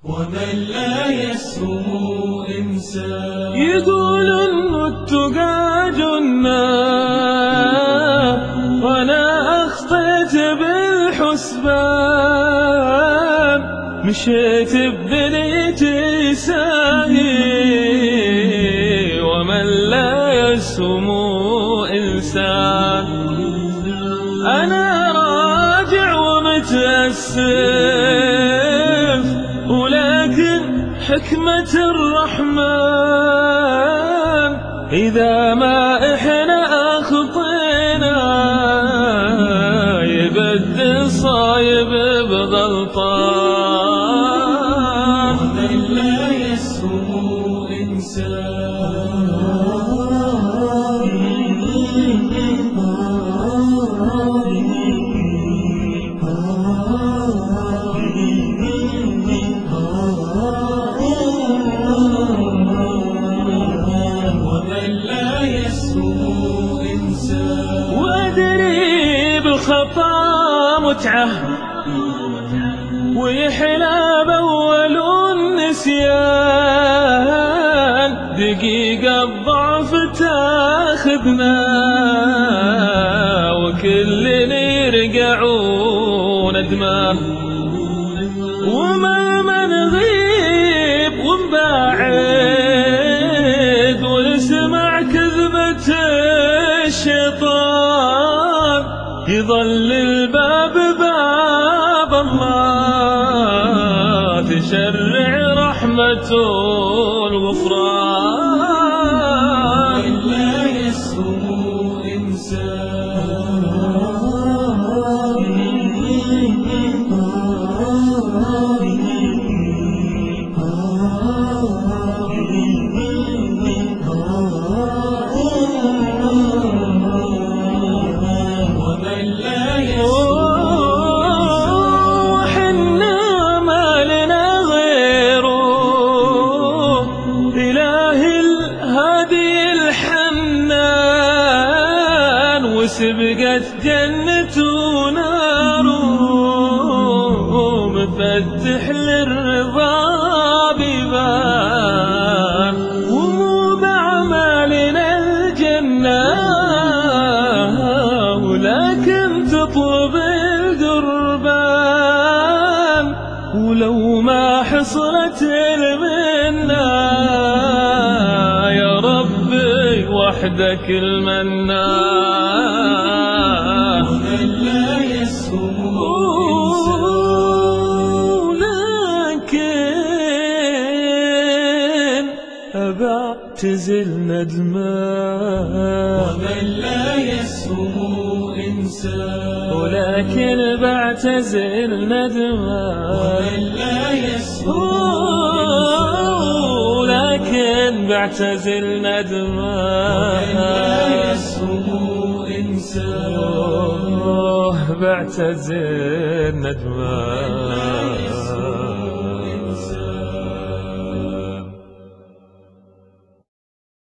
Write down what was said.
ومن لا يسهو إنسان. يقول إنه التقى جنة وأنا أخطيت بالحسبان، مشيت ببنيتي ساهي ومن لا يسهو إنسان. أنا راجع ومتأسف ولكن حكمة الرحمن إذا ما إحنا أخطينا يبدل صايب بغلطان. ومن لا يسهو إنسان. وأدري بالخطا متعة ويحلى بأول النسيان، دقيقة ضعف تاخذنا وكل يرجعون ندمان. ومهما نغيب ونبعد ونسمع كذبة الشيطان، يظل الباب باب الله تشرع رحمته الغفران. ومن لا يسهو إنسان. وحنا ما لنا غيره إله الهادي الحنان، وسبقت جنة وناره مفتح للرضا بيبان. ومو بأعمالنا الجنة ولكن تطلب القربان، ولو ما حصلت المنة يا ربي وحدك المنان. ومن لا يسهو لكن أبعتزل ندمان. ومن لا يسهو إنسان. ولكن بعتزل ندمان. ومن لا يسهو لكن بعتزل ندمان. ومن لا يسهو إنسان. بعتزل ندمان.